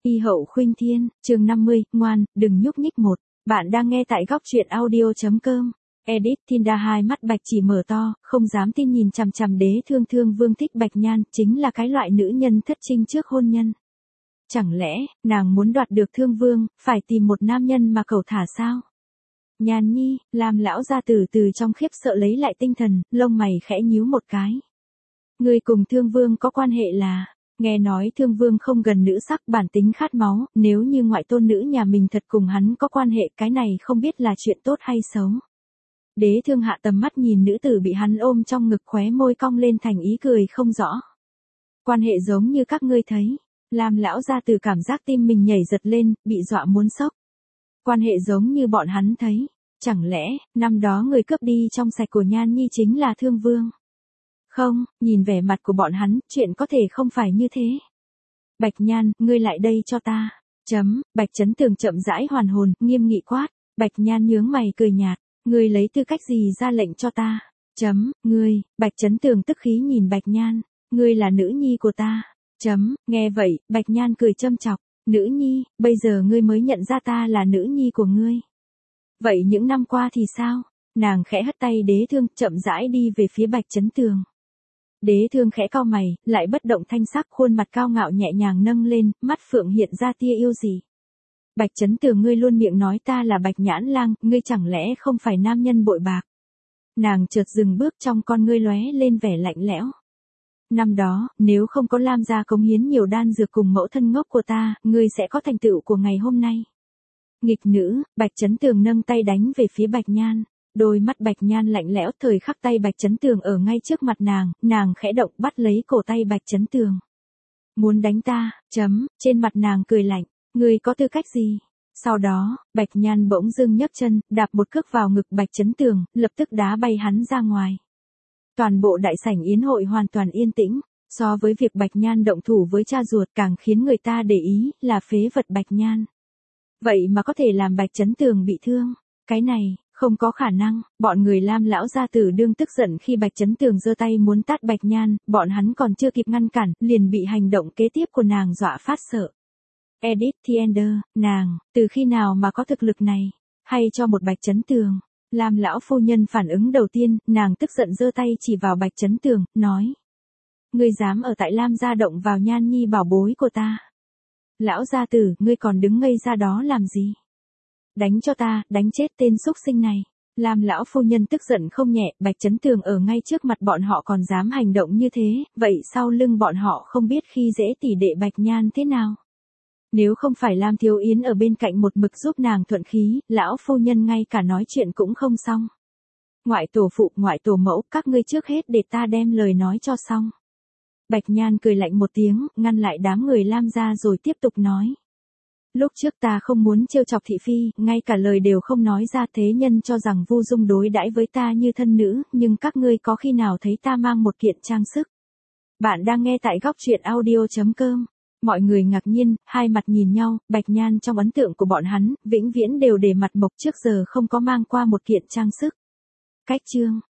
Y hậu khuynh thiên, chương 50, ngoan, đừng nhúc nhích một. Bạn đang nghe tại góc truyện audio.com. Edit Tinda hai mắt Bạch chỉ mở to, không dám tin nhìn chằm chằm Đế Thương Thương Vương thích Bạch Nhan, chính là cái loại nữ nhân thất trinh trước hôn nhân. Chẳng lẽ, nàng muốn đoạt được Thương Vương, phải tìm một nam nhân mà cầu thả sao? Nhan nhi, làm lão gia tử từ trong khiếp sợ lấy lại tinh thần, lông mày khẽ nhíu một cái. Người cùng Thương Vương có quan hệ là... Nghe nói Thương Vương không gần nữ sắc, bản tính khát máu, nếu như ngoại tôn nữ nhà mình thật cùng hắn có quan hệ, cái này không biết là chuyện tốt hay xấu. Đế Thương hạ tầm mắt nhìn nữ tử bị hắn ôm trong ngực, khóe môi cong lên thành ý cười không rõ. Quan hệ giống như các ngươi thấy, làm lão gia tử cảm giác tim mình nhảy giật lên, bị dọa muốn sốc. Quan hệ giống như bọn hắn thấy, chẳng lẽ, năm đó người cướp đi trong sạch của Nhan nhi chính là Thương Vương? Không, nhìn vẻ mặt của bọn hắn, chuyện có thể không phải như thế. Bạch Nhan, ngươi lại đây cho ta. Bạch Chấn Tường chậm rãi hoàn hồn, nghiêm nghị quát. Bạch Nhan nhướng mày cười nhạt. Ngươi lấy tư cách gì ra lệnh cho ta? Ngươi, Bạch Chấn Tường tức khí nhìn Bạch Nhan. Ngươi là nữ nhi của ta. Nghe vậy, Bạch Nhan cười châm chọc. Nữ nhi, bây giờ ngươi mới nhận ra ta là nữ nhi của ngươi. Vậy những năm qua thì sao? Nàng khẽ hất tay Đế Thương, chậm rãi đi về phía Bạch Chấn Tường. Đế Thương khẽ cau mày, lại bất động thanh sắc, khuôn mặt cao ngạo nhẹ nhàng nâng lên, mắt phượng hiện ra tia yêu gì. Bạch Chấn Tường, ngươi luôn miệng nói ta là Bạch Nhãn Lang, ngươi chẳng lẽ không phải nam nhân bội bạc? Nàng chợt dừng bước, trong con ngươi lóe lên vẻ lạnh lẽo. Năm đó, nếu không có Lam gia cống hiến nhiều đan dược cùng mẫu thân ngốc của ta, ngươi sẽ có thành tựu của ngày hôm nay. Nghịch nữ, Bạch Chấn Tường nâng tay đánh về phía Bạch Nhan. Đôi mắt Bạch Nhan lạnh lẽo, thời khắc tay Bạch Chấn Tường ở ngay trước mặt nàng khẽ động bắt lấy cổ tay Bạch Chấn Tường. Muốn đánh ta, trên mặt nàng cười lạnh, ngươi có tư cách gì? Sau đó, Bạch Nhan bỗng dưng nhấc chân, đạp một cước vào ngực Bạch Chấn Tường, lập tức đá bay hắn ra ngoài. Toàn bộ đại sảnh yến hội hoàn toàn yên tĩnh, so với việc Bạch Nhan động thủ với cha ruột càng khiến người ta để ý là phế vật Bạch Nhan. Vậy mà có thể làm Bạch Chấn Tường bị thương, cái này... Không có khả năng, bọn người Lam lão gia tử đương tức giận khi Bạch Chấn Tường giơ tay muốn tát Bạch Nhan, bọn hắn còn chưa kịp ngăn cản, liền bị hành động kế tiếp của nàng dọa phát sợ. Edith Tiender, nàng, từ khi nào mà có thực lực này? Hay cho một Bạch Chấn Tường? Lam lão phu nhân phản ứng đầu tiên, nàng tức giận giơ tay chỉ vào Bạch Chấn Tường, nói. Ngươi dám ở tại Lam gia động vào Nhan nhi bảo bối của ta. Lão gia tử, ngươi còn đứng ngây ra đó làm gì? Đánh cho ta, đánh chết tên xúc sinh này. Lam lão phu nhân tức giận không nhẹ, Bạch Chấn Tường ở ngay trước mặt bọn họ còn dám hành động như thế, vậy sau lưng bọn họ không biết khi dễ tỷ đệ Bạch Nhan thế nào. Nếu không phải Lam Thiếu Yến ở bên cạnh một mực giúp nàng thuận khí, lão phu nhân ngay cả nói chuyện cũng không xong. Ngoại tổ phụ, ngoại tổ mẫu, các ngươi trước hết để ta đem lời nói cho xong. Bạch Nhan cười lạnh một tiếng, ngăn lại đám người Lam gia rồi tiếp tục nói. Lúc trước ta không muốn trêu chọc thị phi, ngay cả lời đều không nói ra, thế nhân cho rằng Vu Dung đối đãi với ta như thân nữ, nhưng các ngươi có khi nào thấy ta mang một kiện trang sức? Bạn đang nghe tại góc truyện audio.com. Mọi người ngạc nhiên, hai mặt nhìn nhau, Bạch Nhan trong ấn tượng của bọn hắn, vĩnh viễn đều để mặt mộc, trước giờ không có mang qua một kiện trang sức. Cách chương,